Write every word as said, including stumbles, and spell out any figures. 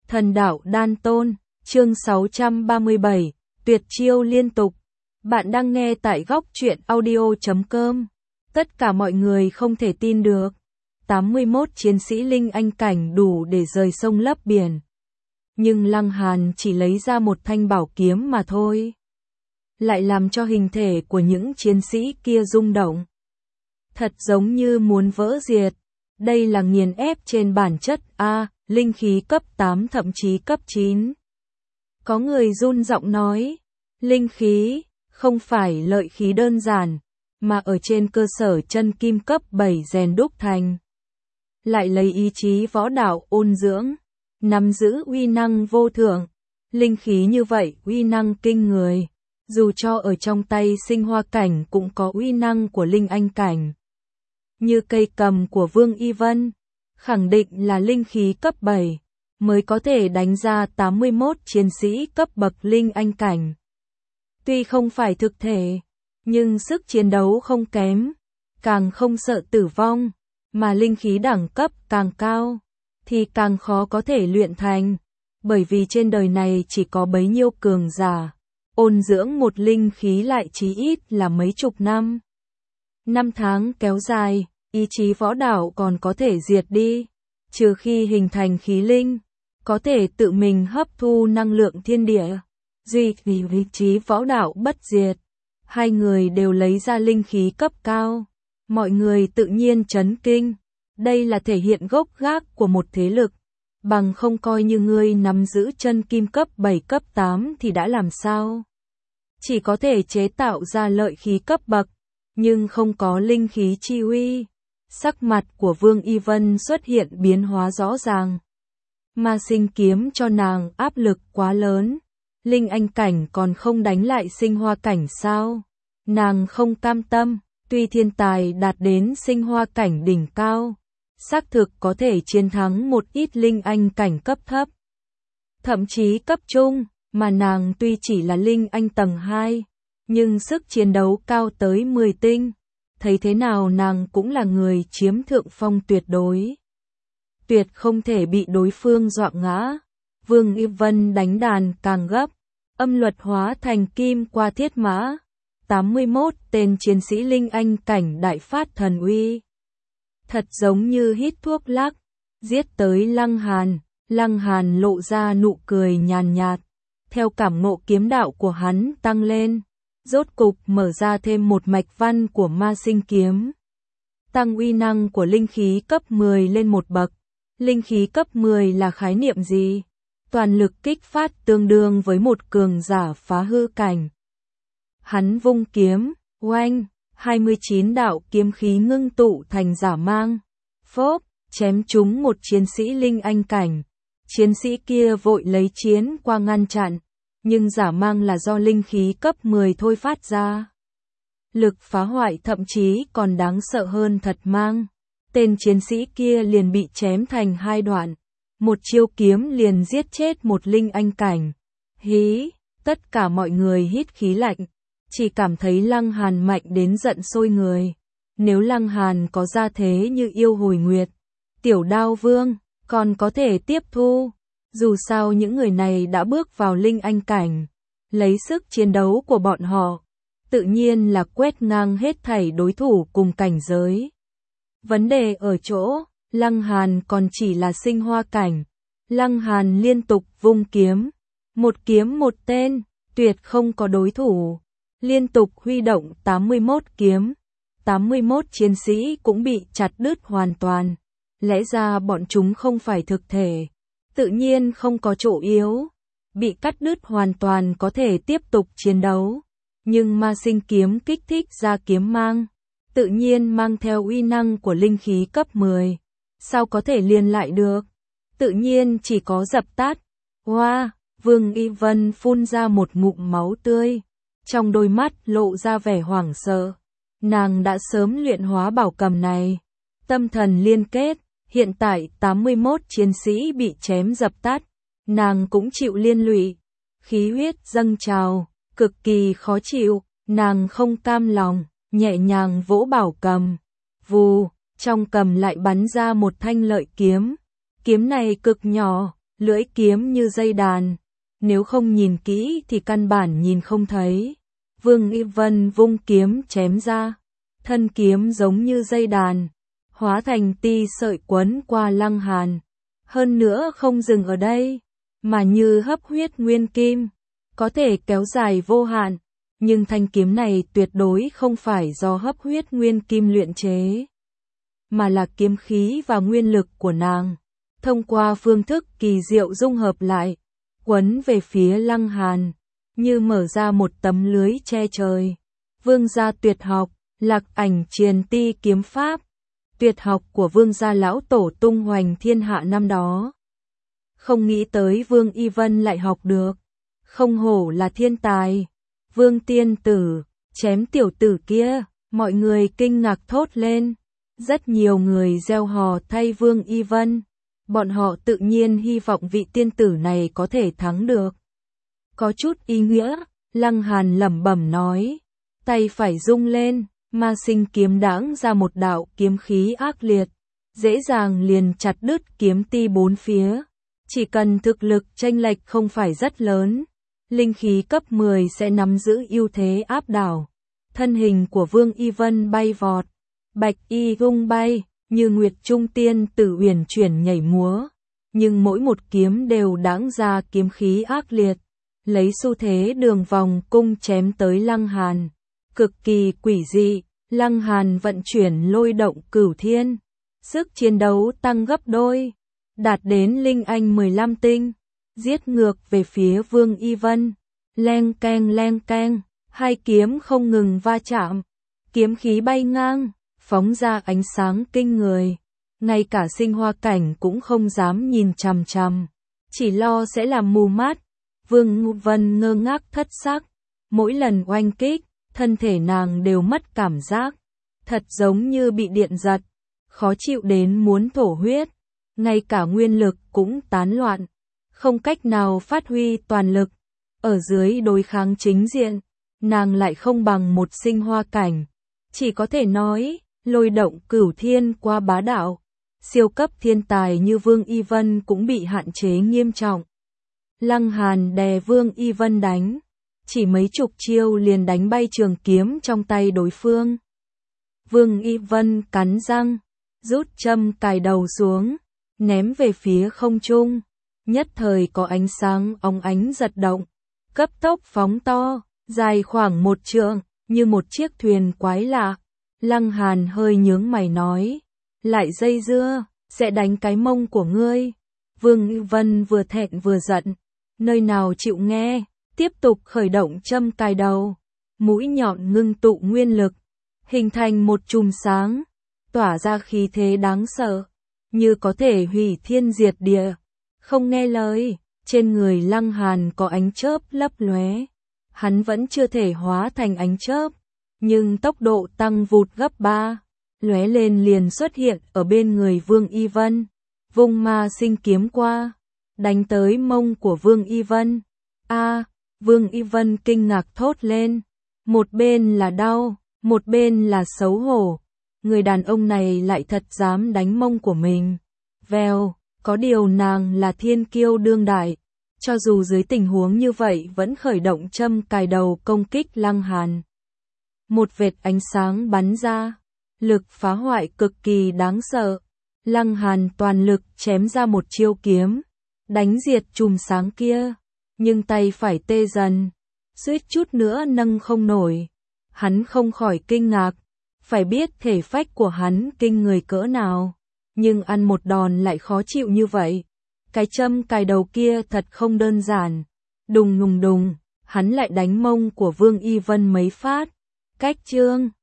Thần đạo đan tôn, chương sáu trăm ba mươi bảy, tuyệt chiêu liên tục. Bạn đang nghe tại góc truyện audio chấm com. Tất cả mọi người không thể tin được. tám mươi mốt chiến sĩ linh anh cảnh đủ để rời sông lấp biển. Nhưng Lăng Hàn chỉ lấy ra một thanh bảo kiếm mà thôi. Lại làm cho hình thể của những chiến sĩ kia rung động. Thật giống như muốn vỡ diệt. Đây là nghiền ép trên bản chất A, linh khí cấp tám thậm chí cấp chín. Có người run giọng nói, linh khí, không phải lợi khí đơn giản, mà ở trên cơ sở chân kim cấp bảy rèn đúc thành. Lại lấy ý chí võ đạo ôn dưỡng, nắm giữ uy năng vô thượng. Linh khí như vậy uy năng kinh người, dù cho ở trong tay sinh hoa cảnh cũng có uy năng của linh anh cảnh. Như cây cầm của Vương Y Vân, khẳng định là linh khí cấp bảy, mới có thể đánh ra tám mươi mốt chiến sĩ cấp bậc linh anh cảnh. Tuy không phải thực thể, nhưng sức chiến đấu không kém, càng không sợ tử vong, mà linh khí đẳng cấp càng cao, thì càng khó có thể luyện thành, bởi vì trên đời này chỉ có bấy nhiêu cường giả, ôn dưỡng một linh khí lại chí ít là mấy chục năm. Năm tháng kéo dài, ý chí võ đạo còn có thể diệt đi, trừ khi hình thành khí linh, có thể tự mình hấp thu năng lượng thiên địa, duy trì ý chí võ đạo bất diệt. Hai người đều lấy ra linh khí cấp cao, mọi người tự nhiên chấn kinh, đây là thể hiện gốc gác của một thế lực, bằng không coi như ngươi nắm giữ chân kim cấp bảy cấp tám thì đã làm sao? Chỉ có thể chế tạo ra lợi khí cấp bậc, nhưng không có linh khí chi uy. Sắc mặt của Vương Y Vân xuất hiện biến hóa rõ ràng. Ma sinh kiếm cho nàng áp lực quá lớn. Linh anh cảnh còn không đánh lại sinh hoa cảnh sao? Nàng không cam tâm, tuy thiên tài đạt đến sinh hoa cảnh đỉnh cao, xác thực có thể chiến thắng một ít linh anh cảnh cấp thấp, thậm chí cấp trung, mà nàng tuy chỉ là linh anh tầng hai, nhưng sức chiến đấu cao tới mười tinh. Thấy thế nào nàng cũng là người chiếm thượng phong tuyệt đối. Tuyệt không thể bị đối phương dọa ngã. Vương Y Vân đánh đàn càng gấp, âm luật hóa thành kim qua thiết mã. tám mươi mốt tên chiến sĩ linh anh cảnh đại phát thần uy. Thật giống như hít thuốc lắc, giết tới Lăng Hàn. Lăng Hàn lộ ra nụ cười nhàn nhạt, theo cảm ngộ kiếm đạo của hắn tăng lên. Rốt cục mở ra thêm một mạch văn của ma sinh kiếm. Tăng uy năng của linh khí cấp mười lên một bậc. Linh khí cấp mười là khái niệm gì? Toàn lực kích phát tương đương với một cường giả phá hư cảnh. Hắn vung kiếm, oanh, hai mươi chín đạo kiếm khí ngưng tụ thành giả mang. Phốp, chém trúng một chiến sĩ linh anh cảnh. Chiến sĩ kia vội lấy chiến qua ngăn chặn. Nhưng giả mang là do linh khí cấp mười thôi phát ra. Lực phá hoại thậm chí còn đáng sợ hơn thật mang. Tên chiến sĩ kia liền bị chém thành hai đoạn. Một chiêu kiếm liền giết chết một linh anh cảnh. Hí, tất cả mọi người hít khí lạnh. Chỉ cảm thấy Lăng Hàn mạnh đến giận sôi người. Nếu Lăng Hàn có gia thế như yêu hồi nguyệt, tiểu đao vương, còn có thể tiếp thu. Dù sao những người này đã bước vào linh anh cảnh, lấy sức chiến đấu của bọn họ, tự nhiên là quét ngang hết thảy đối thủ cùng cảnh giới. Vấn đề ở chỗ, Lăng Hàn còn chỉ là sinh hoa cảnh. Lăng Hàn liên tục vung kiếm, một kiếm một tên, tuyệt không có đối thủ. Liên tục huy động tám mươi mốt kiếm, tám mươi mốt chiến sĩ cũng bị chặt đứt hoàn toàn. Lẽ ra bọn chúng không phải thực thể, tự nhiên không có chỗ yếu, bị cắt đứt hoàn toàn có thể tiếp tục chiến đấu. Nhưng ma sinh kiếm kích thích ra kiếm mang, tự nhiên mang theo uy năng của linh khí cấp mười, sao có thể liền lại được, tự nhiên chỉ có dập tắt. Hoa, wow, Vương Y Vân phun ra một ngụm máu tươi, trong đôi mắt lộ ra vẻ hoảng sợ. Nàng đã sớm luyện hóa bảo cầm này, tâm thần liên kết. Hiện tại tám mươi mốt chiến sĩ bị chém dập tắt, nàng cũng chịu liên lụy, khí huyết dâng trào, cực kỳ khó chịu, nàng không cam lòng, nhẹ nhàng vỗ bảo cầm, vù, trong cầm lại bắn ra một thanh lợi kiếm, kiếm này cực nhỏ, lưỡi kiếm như dây đàn, nếu không nhìn kỹ thì căn bản nhìn không thấy. Vương Y Vân vung kiếm chém ra, thân kiếm giống như dây đàn, hóa thành ti sợi quấn qua Lăng Hàn. Hơn nữa không dừng ở đây, mà như hấp huyết nguyên kim, có thể kéo dài vô hạn, nhưng thanh kiếm này tuyệt đối không phải do hấp huyết nguyên kim luyện chế, mà là kiếm khí và nguyên lực của nàng, thông qua phương thức kỳ diệu dung hợp lại, quấn về phía Lăng Hàn, như mở ra một tấm lưới che trời. Vương gia tuyệt học, Lạc Ảnh Triền Ti kiếm pháp, tuyệt học của vương gia lão tổ tung hoành thiên hạ năm đó. Không nghĩ tới Vương Y Vân lại học được, không hổ là thiên tài. Vương tiên tử, chém tiểu tử kia, mọi người kinh ngạc thốt lên. Rất nhiều người reo hò thay Vương Y Vân, bọn họ tự nhiên hy vọng vị tiên tử này có thể thắng được. Có chút ý nghĩa, Lăng Hàn lẩm bẩm nói, tay phải rung lên, ma sinh kiếm đãng ra một đạo kiếm khí ác liệt, dễ dàng liền chặt đứt kiếm ti bốn phía. Chỉ cần thực lực chênh lệch không phải rất lớn, linh khí cấp mười sẽ nắm giữ ưu thế áp đảo. Thân hình của Vương Y Vân bay vọt, bạch y gung bay, như nguyệt trung tiên tử uyển chuyển nhảy múa, nhưng mỗi một kiếm đều đãng ra kiếm khí ác liệt, lấy xu thế đường vòng cung chém tới Lăng Hàn. Cực kỳ quỷ dị, Lăng Hàn vận chuyển lôi động cửu thiên, sức chiến đấu tăng gấp đôi, đạt đến linh anh mười lăm tinh, giết ngược về phía Vương Y Vân. Leng keng leng keng, hai kiếm không ngừng va chạm, kiếm khí bay ngang, phóng ra ánh sáng kinh người. Ngay cả sinh hoa cảnh cũng không dám nhìn chằm chằm, chỉ lo sẽ làm mù mắt. Vương Y Vân ngơ ngác thất sắc, mỗi lần oanh kích, thân thể nàng đều mất cảm giác, thật giống như bị điện giật, khó chịu đến muốn thổ huyết, ngay cả nguyên lực cũng tán loạn, không cách nào phát huy toàn lực. Ở dưới đối kháng chính diện, nàng lại không bằng một sinh hoa cảnh, chỉ có thể nói, lôi động cửu thiên qua bá đạo, siêu cấp thiên tài như Vương Y Vân cũng bị hạn chế nghiêm trọng. Lăng Hàn đè Vương Y Vân đánh, chỉ mấy chục chiêu liền đánh bay trường kiếm trong tay đối phương. Vương Y Vân cắn răng, rút châm cài đầu xuống, ném về phía không trung, nhất thời có ánh sáng óng ánh giật động, cấp tốc phóng to, dài khoảng một trượng, như một chiếc thuyền quái lạ. Lăng Hàn hơi nhướng mày nói, lại dây dưa, sẽ đánh cái mông của ngươi. Vương Y Vân vừa thẹn vừa giận, nơi nào chịu nghe, tiếp tục khởi động châm cài đầu, mũi nhọn ngưng tụ nguyên lực, hình thành một chùm sáng, tỏa ra khí thế đáng sợ, như có thể hủy thiên diệt địa. Không nghe lời, trên người Lăng Hàn có ánh chớp lấp lóe, hắn vẫn chưa thể hóa thành ánh chớp, nhưng tốc độ tăng vụt gấp ba, lóe lên liền xuất hiện ở bên người Vương Y Vân, vung ma sinh kiếm qua, đánh tới mông của Vương Y Vân. A, Vương Y Vân kinh ngạc thốt lên, một bên là đau, một bên là xấu hổ, người đàn ông này lại thật dám đánh mông của mình. Vèo, có điều nàng là thiên kiêu đương đại, cho dù dưới tình huống như vậy vẫn khởi động châm cài đầu công kích Lăng Hàn. Một vệt ánh sáng bắn ra, lực phá hoại cực kỳ đáng sợ. Lăng Hàn toàn lực chém ra một chiêu kiếm, đánh diệt chùm sáng kia, nhưng tay phải tê dần, suýt chút nữa nâng không nổi. Hắn không khỏi kinh ngạc, phải biết thể phách của hắn kinh người cỡ nào, nhưng ăn một đòn lại khó chịu như vậy. Cái châm cài đầu kia thật không đơn giản. Đùng đùng đùng, hắn lại đánh mông của Vương Y Vân mấy phát. Cách chương